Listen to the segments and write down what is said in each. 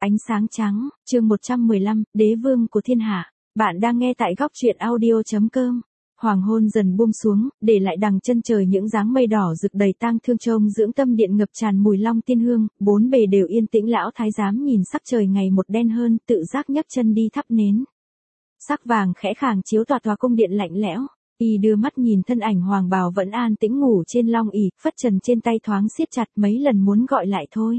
Ánh sáng trắng, chương 115, đế vương của thiên hạ. Bạn đang nghe tại góc truyện audio.com. Hoàng hôn dần buông xuống, để lại đằng chân trời những dáng mây đỏ rực đầy tang thương trông dưỡng tâm điện ngập tràn mùi long tiên hương, bốn bề đều yên tĩnh. Lão thái giám nhìn sắc trời ngày một đen hơn, tự giác nhấc chân đi thắp nến. Sắc vàng khẽ khàng chiếu tòa cung điện lạnh lẽo. Y đưa mắt nhìn thân ảnh hoàng bào vẫn an tĩnh ngủ trên long ỷ, phất trần trên tay thoáng siết chặt, mấy lần muốn gọi lại thôi.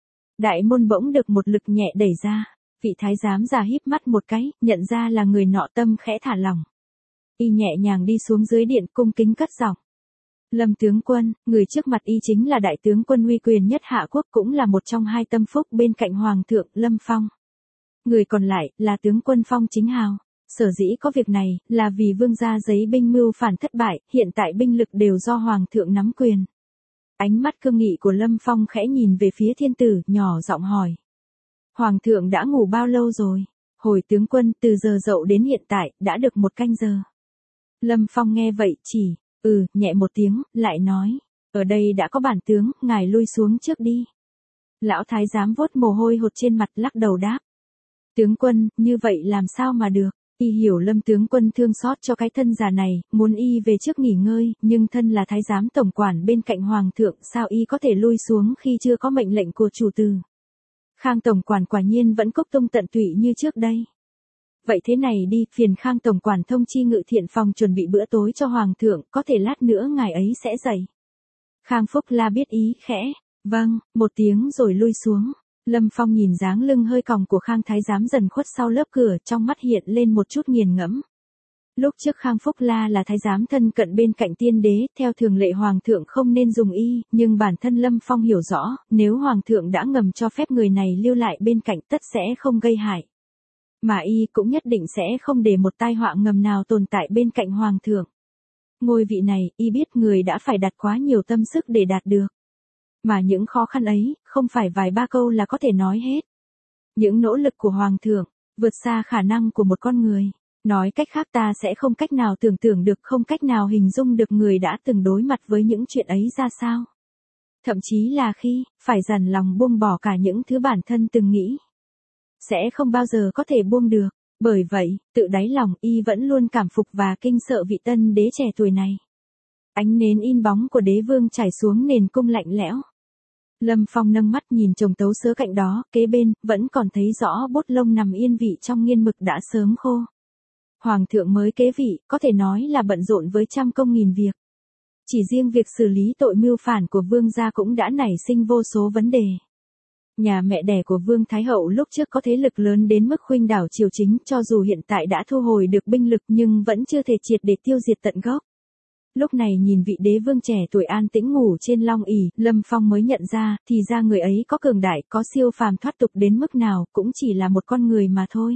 Đại môn bỗng được một lực nhẹ đẩy ra, vị thái giám già híp mắt một cái, nhận ra là người nọ, tâm khẽ thả lỏng. Y nhẹ nhàng đi xuống dưới điện, cung kính cất giọng. Lâm tướng quân, người trước mặt y chính là đại tướng quân uy quyền nhất hạ quốc, cũng là một trong hai tâm phúc bên cạnh hoàng thượng Lâm Phong. Người còn lại là tướng quân Phong Chính Hào. Sở dĩ có việc này là vì vương gia giấy binh mưu phản thất bại, hiện tại binh lực đều do hoàng thượng nắm quyền. Ánh mắt cương nghị của Lâm Phong khẽ nhìn về phía thiên tử, nhỏ giọng hỏi. Hoàng thượng đã ngủ bao lâu rồi? Hồi tướng quân, từ giờ dậu đến hiện tại, đã được 1 canh giờ. Lâm Phong nghe vậy chỉ, nhẹ một tiếng, lại nói. Ở đây đã có bản tướng, ngài lui xuống trước đi. Lão thái giám vuốt mồ hôi hột trên mặt, lắc đầu đáp. Tướng quân, như vậy làm sao mà được? Y hiểu Lâm tướng quân thương xót cho cái thân già này, muốn y về trước nghỉ ngơi, nhưng thân là thái giám tổng quản bên cạnh hoàng thượng, sao y có thể lui xuống khi chưa có mệnh lệnh của chủ tử. Khang tổng quản quả nhiên vẫn cốc tung tận tụy như trước đây. Vậy thế này đi, phiền Khang tổng quản thông chi ngự thiện phòng chuẩn bị bữa tối cho hoàng thượng, có thể lát nữa ngài ấy sẽ dậy. Khang Phúc La biết ý khẽ, vâng, một tiếng rồi lui xuống. Lâm Phong nhìn dáng lưng hơi còng của Khang thái giám dần khuất sau lớp cửa, trong mắt hiện lên một chút nghiền ngẫm. Lúc trước Khang Phúc La là thái giám thân cận bên cạnh tiên đế, theo thường lệ hoàng thượng không nên dùng y, nhưng bản thân Lâm Phong hiểu rõ, nếu hoàng thượng đã ngầm cho phép người này lưu lại bên cạnh tất sẽ không gây hại. Mà y cũng nhất định sẽ không để một tai họa ngầm nào tồn tại bên cạnh hoàng thượng. Ngôi vị này, y biết người đã phải đặt quá nhiều tâm sức để đạt được. Mà những khó khăn ấy, không phải vài ba câu là có thể nói hết. Những nỗ lực của hoàng thượng, vượt xa khả năng của một con người. Nói cách khác, ta sẽ không cách nào tưởng tượng được, không cách nào hình dung được người đã từng đối mặt với những chuyện ấy ra sao. Thậm chí là khi, phải dằn lòng buông bỏ cả những thứ bản thân từng nghĩ. Sẽ không bao giờ có thể buông được. Bởi vậy, tự đáy lòng y vẫn luôn cảm phục và kinh sợ vị tân đế trẻ tuổi này. Ánh nến in bóng của đế vương trải xuống nền cung lạnh lẽo. Lâm Phong nâng mắt nhìn chồng tấu sớ cạnh đó, kế bên, vẫn còn thấy rõ bút lông nằm yên vị trong nghiên mực đã sớm khô. Hoàng thượng mới kế vị, có thể nói là bận rộn với trăm công nghìn việc. Chỉ riêng việc xử lý tội mưu phản của vương gia cũng đã nảy sinh vô số vấn đề. Nhà mẹ đẻ của Vương Thái Hậu lúc trước có thế lực lớn đến mức khuynh đảo triều chính, cho dù hiện tại đã thu hồi được binh lực nhưng vẫn chưa thể triệt để tiêu diệt tận gốc. Lúc này nhìn vị đế vương trẻ tuổi an tĩnh ngủ trên long ỷ, Lâm Phong mới nhận ra, thì ra người ấy có cường đại, có siêu phàm thoát tục đến mức nào, cũng chỉ là một con người mà thôi.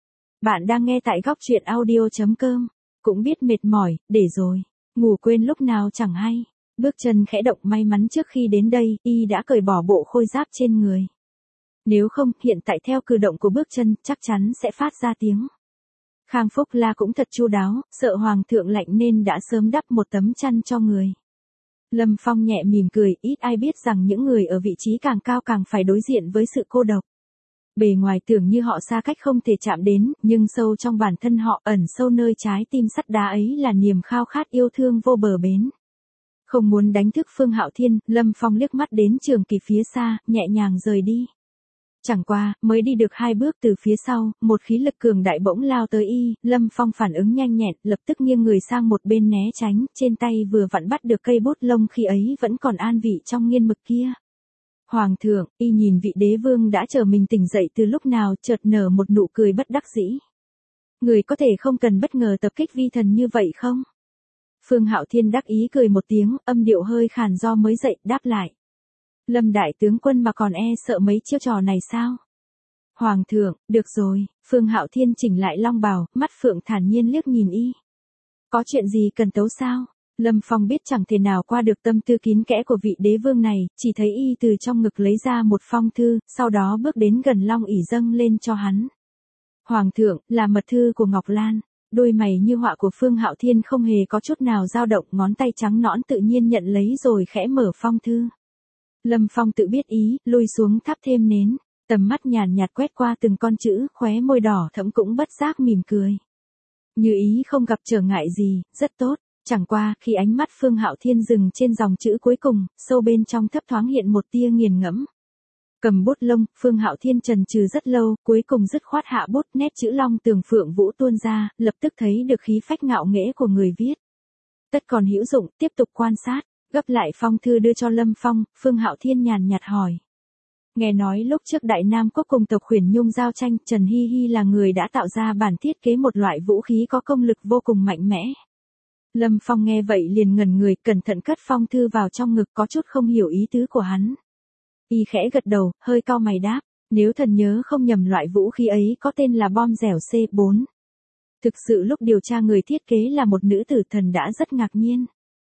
Bạn đang nghe tại góc truyện audio.com. Cũng biết mệt mỏi, để rồi, ngủ quên lúc nào chẳng hay. Bước chân khẽ động, may mắn trước khi đến đây, y đã cởi bỏ bộ khôi giáp trên người. Nếu không, hiện tại theo cử động của bước chân, chắc chắn sẽ phát ra tiếng. Khang Phúc La cũng thật chu đáo, sợ hoàng thượng lạnh nên đã sớm đắp một tấm chăn cho người. Lâm Phong nhẹ mỉm cười, ít ai biết rằng những người ở vị trí càng cao càng phải đối diện với sự cô độc. Bề ngoài tưởng như họ xa cách không thể chạm đến, nhưng sâu trong bản thân họ, ẩn sâu nơi trái tim sắt đá ấy là niềm khao khát yêu thương vô bờ bến. Không muốn đánh thức Phương Hạo Thiên, Lâm Phong liếc mắt đến Trường Kỳ phía xa, nhẹ nhàng rời đi. Chẳng qua, mới đi được 2 bước từ phía sau, một khí lực cường đại bỗng lao tới y, Lâm Phong phản ứng nhanh nhẹn, lập tức nghiêng người sang một bên né tránh, trên tay vừa vặn bắt được cây bút lông khi ấy vẫn còn an vị trong nghiên mực kia. Hoàng thượng, y nhìn vị đế vương đã chờ mình tỉnh dậy từ lúc nào, chợt nở một nụ cười bất đắc dĩ. Người có thể không cần bất ngờ tập kích vi thần như vậy không? Phương Hạo Thiên đắc ý cười một tiếng, âm điệu hơi khàn do mới dậy, đáp lại. Lâm đại tướng quân mà còn sợ mấy chiêu trò này sao? Hoàng thượng, được rồi, Phương Hạo Thiên chỉnh lại long bào, mắt phượng thản nhiên liếc nhìn y. Có chuyện gì cần tấu sao? Lâm Phong biết chẳng thể nào qua được tâm tư kín kẽ của vị đế vương này, chỉ thấy y từ trong ngực lấy ra một phong thư, sau đó bước đến gần long ỷ dâng lên cho hắn. Hoàng thượng, là mật thư của Ngọc Lan. Đôi mày như họa của Phương Hạo Thiên không hề có chút nào dao động, ngón tay trắng nõn tự nhiên nhận lấy rồi khẽ mở phong thư. Lâm Phong tự biết ý, lui xuống thắp thêm nến. Tầm mắt nhàn nhạt quét qua từng con chữ, khóe môi đỏ thẫm cũng bất giác mỉm cười. Như ý không gặp trở ngại gì, rất tốt. Chẳng qua, khi ánh mắt Phương Hạo Thiên dừng trên dòng chữ cuối cùng, sâu bên trong thấp thoáng hiện một tia nghiền ngẫm. Cầm bút lông, Phương Hạo Thiên chần chừ rất lâu, cuối cùng dứt khoát hạ bút, nét chữ long tường phượng vũ tuôn ra, lập tức thấy được khí phách ngạo nghễ của người viết. Tất còn hữu dụng, tiếp tục quan sát, gấp lại phong thư đưa cho Lâm Phong, Phương Hạo Thiên nhàn nhạt hỏi. Nghe nói lúc trước Đại Nam Quốc cùng tộc Khuyển Nhung giao tranh, Trần Hi Hi là người đã tạo ra bản thiết kế một loại vũ khí có công lực vô cùng mạnh mẽ. Lâm Phong nghe vậy liền ngẩn người, cẩn thận cất phong thư vào trong ngực, có chút không hiểu ý tứ của hắn. Y khẽ gật đầu, hơi cau mày đáp, nếu thần nhớ không nhầm loại vũ khí ấy có tên là bom dẻo C4. Thực sự lúc điều tra người thiết kế là một nữ tử, thần đã rất ngạc nhiên.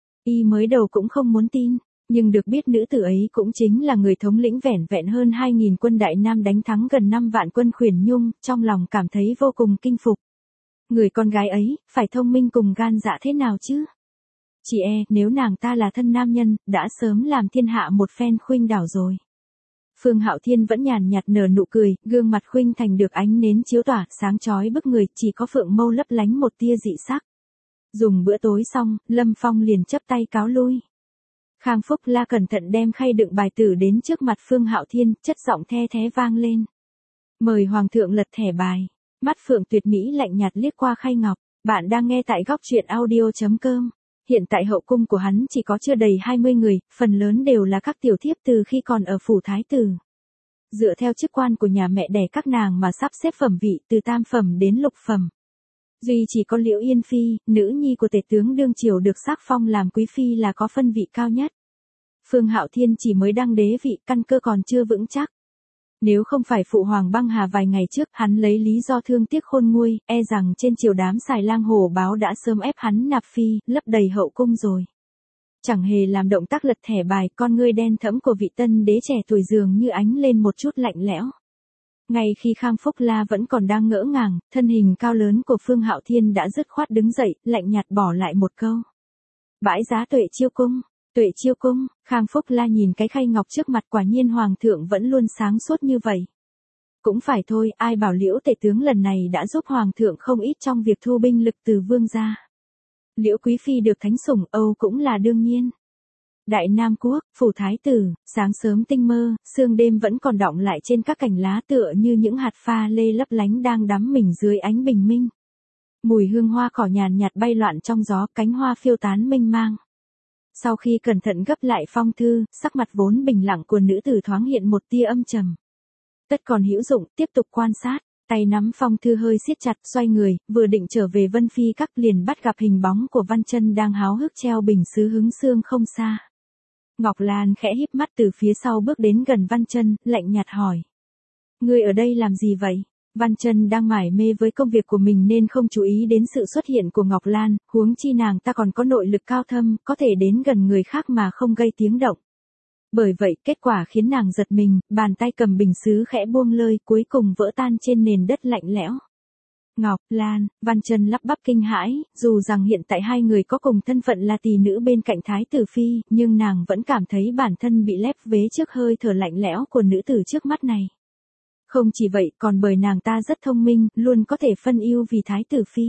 Y mới đầu cũng không muốn tin, nhưng được biết nữ tử ấy cũng chính là người thống lĩnh vẻn vẹn hơn 2.000 quân Đại Nam đánh thắng gần 5 vạn quân Khuyển Nhung, trong lòng cảm thấy vô cùng kinh phục. Người con gái ấy, phải thông minh cùng gan dạ thế nào chứ? Chỉ nếu nàng ta là thân nam nhân, đã sớm làm thiên hạ một phen khuynh đảo rồi. Phương Hạo Thiên vẫn nhàn nhạt nở nụ cười, gương mặt khuynh thành được ánh nến chiếu tỏa, sáng chói bức người, chỉ có phượng mâu lấp lánh một tia dị sắc. Dùng bữa tối xong, Lâm Phong liền chắp tay cáo lui. Khang Phúc La cẩn thận đem khay đựng bài tử đến trước mặt Phương Hạo Thiên, chất giọng the thé vang lên. Mời Hoàng thượng lật thẻ bài. Mắt Phượng Tuyệt Mỹ lạnh nhạt liếc qua khay ngọc. Bạn đang nghe tại góc truyện audio.com. Hiện tại hậu cung của hắn chỉ có chưa đầy 20 người, phần lớn đều là các tiểu thiếp từ khi còn ở phủ thái tử. Dựa theo chức quan của nhà mẹ đẻ các nàng mà sắp xếp phẩm vị từ tam phẩm đến lục phẩm. Duy chỉ có Liễu Yên Phi, nữ nhi của tể tướng đương triều được sắc phong làm quý phi là có phân vị cao nhất. Phương Hạo Thiên chỉ mới đăng đế vị, căn cơ còn chưa vững chắc. Nếu không phải phụ hoàng băng hà vài ngày trước, hắn lấy lý do thương tiếc khôn nguôi, e rằng trên triều đám xài lang hổ báo đã sớm ép hắn nạp phi, lấp đầy hậu cung rồi. Chẳng hề làm động tác lật thẻ bài, con ngươi đen thẫm của vị tân đế trẻ tuổi dường như ánh lên một chút lạnh lẽo. Ngay khi Khang Phúc La vẫn còn đang ngỡ ngàng, thân hình cao lớn của Phương Hạo Thiên đã dứt khoát đứng dậy, lạnh nhạt bỏ lại một câu. Bãi giá Tuệ Chiêu Cung. Tuệ Chiêu Cung, Khang Phúc La nhìn cái khay ngọc trước mặt, quả nhiên hoàng thượng vẫn luôn sáng suốt như vậy. Cũng phải thôi, ai bảo Liễu tể tướng lần này đã giúp hoàng thượng không ít trong việc thu binh lực từ vương gia. Liễu quý phi được thánh sủng Âu cũng là đương nhiên. Đại Nam Quốc, phủ thái tử, sáng sớm tinh mơ, sương đêm vẫn còn đọng lại trên các cành lá tựa như những hạt pha lê lấp lánh đang đắm mình dưới ánh bình minh. Mùi hương hoa cỏ nhàn nhạt bay loạn trong gió, cánh hoa phiêu tán mênh mang. Sau khi cẩn thận gấp lại phong thư, sắc mặt vốn bình lặng của nữ tử thoáng hiện một tia âm trầm. Tất còn hữu dụng, tiếp tục quan sát, tay nắm phong thư hơi siết chặt, xoay người, vừa định trở về Vân Phi Các liền bắt gặp hình bóng của Văn Chân đang háo hức treo bình sứ hứng xương không xa. Ngọc Lan khẽ híp mắt từ phía sau bước đến gần Văn Chân, lạnh nhạt hỏi. Ngươi ở đây làm gì vậy? Văn Chân đang mải mê với công việc của mình nên không chú ý đến sự xuất hiện của Ngọc Lan, huống chi nàng ta còn có nội lực cao thâm, có thể đến gần người khác mà không gây tiếng động. Bởi vậy, kết quả khiến nàng giật mình, bàn tay cầm bình sứ khẽ buông lơi, cuối cùng vỡ tan trên nền đất lạnh lẽo. Ngọc Lan, Văn Chân lắp bắp kinh hãi, dù rằng hiện tại hai người có cùng thân phận là tỷ nữ bên cạnh Thái tử Phi, nhưng nàng vẫn cảm thấy bản thân bị lép vế trước hơi thở lạnh lẽo của nữ tử trước mắt này. Không chỉ vậy, còn bởi nàng ta rất thông minh, luôn có thể phân ưu vì Thái tử Phi.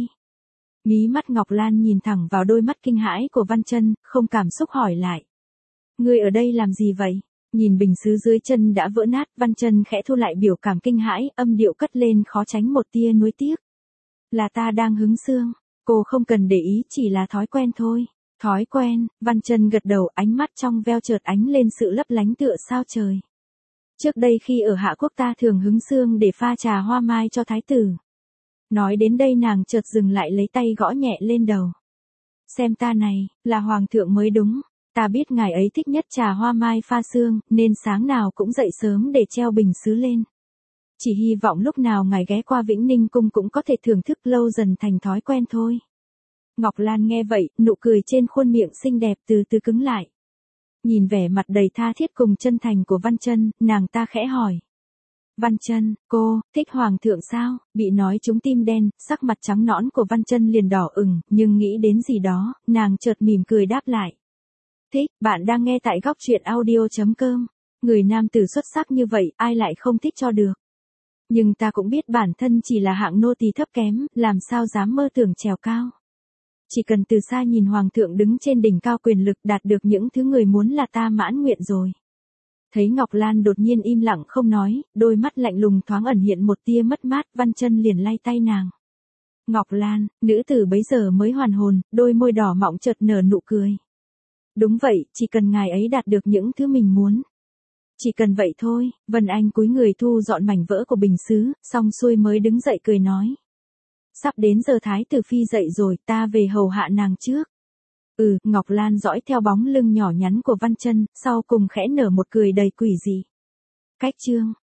Mí mắt Ngọc Lan nhìn thẳng vào đôi mắt kinh hãi của Văn Chân, không cảm xúc hỏi lại. Ngươi ở đây làm gì vậy? Nhìn bình sứ dưới chân đã vỡ nát, Văn Chân khẽ thu lại biểu cảm kinh hãi, âm điệu cất lên khó tránh một tia nuối tiếc. Là ta đang hứng xương, cô không cần để ý, chỉ là thói quen thôi. Thói quen, Văn Chân gật đầu, ánh mắt trong veo chợt ánh lên sự lấp lánh tựa sao trời. Trước đây khi ở Hạ Quốc ta thường hứng xương để pha trà hoa mai cho thái tử. Nói đến đây nàng chợt dừng lại lấy tay gõ nhẹ lên đầu. Xem ta này, là hoàng thượng mới đúng. Ta biết ngài ấy thích nhất trà hoa mai pha xương, nên sáng nào cũng dậy sớm để treo bình sứ lên. Chỉ hy vọng lúc nào ngài ghé qua Vĩnh Ninh Cung cũng có thể thưởng thức, lâu dần thành thói quen thôi. Ngọc Lan nghe vậy, nụ cười trên khuôn miệng xinh đẹp từ từ cứng lại. Nhìn vẻ mặt đầy tha thiết cùng chân thành của Văn Chân, nàng ta khẽ hỏi. Văn Chân, cô, thích hoàng thượng sao? Bị nói trúng tim đen, sắc mặt trắng nõn của Văn Chân liền đỏ ửng, nhưng nghĩ đến gì đó, nàng chợt mỉm cười đáp lại. Thích, bạn đang nghe tại góc truyện audio.com. Người nam tử xuất sắc như vậy, ai lại không thích cho được. Nhưng ta cũng biết bản thân chỉ là hạng nô tỳ thấp kém, làm sao dám mơ tưởng trèo cao. Chỉ cần từ xa nhìn hoàng thượng đứng trên đỉnh cao quyền lực đạt được những thứ người muốn là ta mãn nguyện rồi. Thấy Ngọc Lan đột nhiên im lặng không nói, đôi mắt lạnh lùng thoáng ẩn hiện một tia mất mát, Văn Chân liền lay tay nàng. Ngọc Lan, nữ tử bấy giờ mới hoàn hồn, đôi môi đỏ mọng chợt nở nụ cười. Đúng vậy, chỉ cần ngài ấy đạt được những thứ mình muốn. Chỉ cần vậy thôi, Vân Anh cúi người thu dọn mảnh vỡ của bình sứ, xong xuôi mới đứng dậy cười nói. Sắp đến giờ Thái tử phi dậy rồi, ta về hầu hạ nàng trước. Ngọc Lan dõi theo bóng lưng nhỏ nhắn của Văn Chân, sau cùng khẽ nở một cười đầy quỷ dị. Cách chương